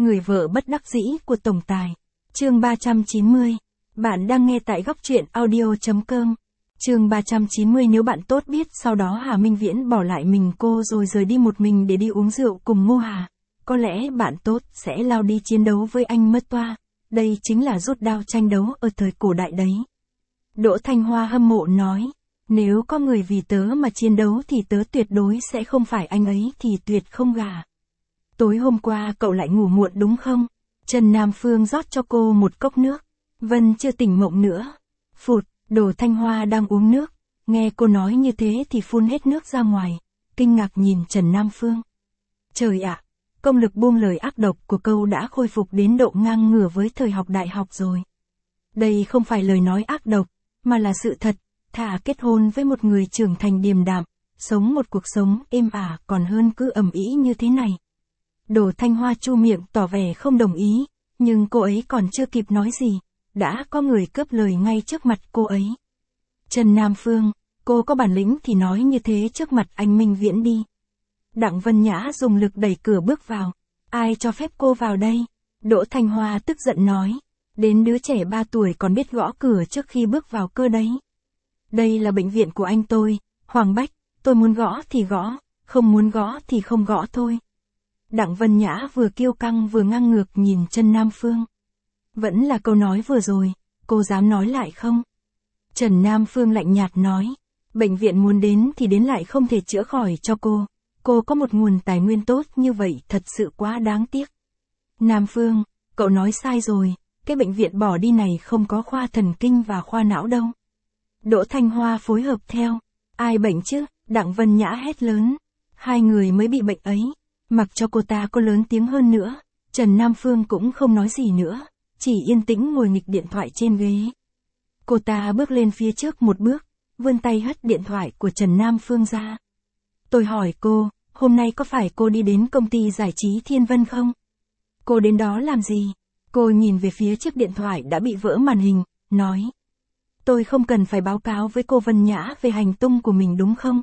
Người vợ bất đắc dĩ của tổng tài. Chương 390. Bạn đang nghe tại góc truyện audio.com. Chương 390. Nếu bạn tốt biết sau đó Hà Minh Viễn bỏ lại mình cô rồi rời đi một mình để đi uống rượu cùng Ngô Hà, có lẽ bạn tốt sẽ lao đi chiến đấu với anh mất toa. Đây chính là rút đao tranh đấu ở thời cổ đại đấy. Đỗ Thanh Hoa hâm mộ nói, nếu có người vì tớ mà chiến đấu thì tớ tuyệt đối sẽ không phải anh ấy thì tuyệt không gả. Tối hôm qua cậu lại ngủ muộn đúng không? Trần Nam Phương rót cho cô một cốc nước. Vân chưa tỉnh mộng nữa. Phụt, Đỗ Thanh Hoa đang uống nước. Nghe cô nói như thế thì phun hết nước ra ngoài. Kinh ngạc nhìn Trần Nam Phương. Trời ạ, công lực buông lời ác độc của câu đã khôi phục đến độ ngang ngửa với thời học đại học rồi. Đây không phải lời nói ác độc, mà là sự thật. Thà kết hôn với một người trưởng thành điềm đạm, sống một cuộc sống êm ả còn hơn cứ ầm ĩ như thế này. Đỗ Thanh Hoa chu miệng tỏ vẻ không đồng ý, nhưng cô ấy còn chưa kịp nói gì, đã có người cướp lời ngay trước mặt cô ấy. Trần Nam Phương, cô có bản lĩnh thì nói như thế trước mặt anh Minh Viễn đi. Đặng Vân Nhã dùng lực đẩy cửa bước vào. Ai cho phép cô vào đây? Đỗ Thanh Hoa tức giận nói. Đến đứa trẻ 3 tuổi còn biết gõ cửa trước khi bước vào cơ đấy. Đây là bệnh viện của anh tôi, Hoàng Bách, tôi muốn gõ thì gõ, không muốn gõ thì không gõ thôi. Đặng Vân Nhã vừa kiêu căng vừa ngang ngược nhìn Trần Nam Phương. Vẫn là câu nói vừa rồi, cô dám nói lại không? Trần Nam Phương lạnh nhạt nói, bệnh viện muốn đến thì đến lại không thể chữa khỏi cho cô có một nguồn tài nguyên tốt như vậy thật sự quá đáng tiếc. Nam Phương, cậu nói sai rồi, cái bệnh viện bỏ đi này không có khoa thần kinh và khoa não đâu. Đỗ Thanh Hoa phối hợp theo, ai bệnh chứ, Đặng Vân Nhã hét lớn, hai người mới bị bệnh ấy. Mặc cho cô ta có lớn tiếng hơn nữa, Trần Nam Phương cũng không nói gì nữa, chỉ yên tĩnh ngồi nghịch điện thoại trên ghế. Cô ta bước lên phía trước một bước, vươn tay hất điện thoại của Trần Nam Phương ra. Tôi hỏi cô, hôm nay có phải cô đi đến công ty giải trí Thiên Vân không? Cô đến đó làm gì? Cô nhìn về phía chiếc điện thoại đã bị vỡ màn hình, nói. Tôi không cần phải báo cáo với cô Vân Nhã về hành tung của mình đúng không?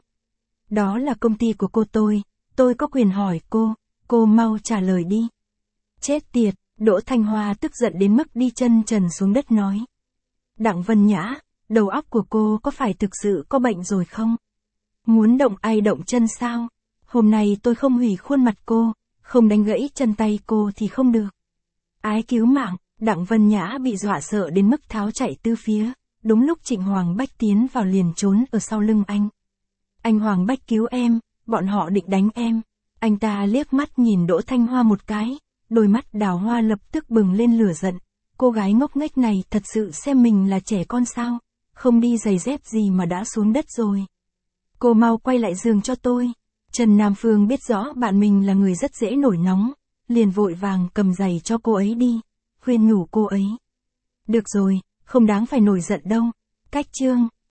Đó là công ty của cô tôi có quyền hỏi cô mau trả lời đi. Chết tiệt, Đỗ Thanh Hoa tức giận đến mức đi chân trần xuống đất nói. Đặng Vân Nhã, đầu óc của cô có phải thực sự có bệnh rồi không? Muốn động ai động chân sao? Hôm nay tôi không hủy khuôn mặt cô, không đánh gãy chân tay cô thì không được. Ái cứu mạng, Đặng Vân Nhã bị dọa sợ đến mức tháo chạy tứ phía, đúng lúc Trịnh Hoàng Bách tiến vào liền trốn ở sau lưng anh. Anh Hoàng Bách cứu em, bọn họ định đánh em. Anh ta liếc mắt nhìn Đỗ Thanh Hoa một cái, đôi mắt đào hoa lập tức bừng lên lửa giận. Cô gái ngốc nghếch này thật sự xem mình là trẻ con sao, không đi giày dép gì mà đã xuống đất rồi. Cô mau quay lại giường cho tôi. Trần Nam Phương biết rõ bạn mình là người rất dễ nổi nóng, liền vội vàng cầm giày cho cô ấy đi, khuyên nhủ cô ấy. Được rồi, không đáng phải nổi giận đâu. Cách chương.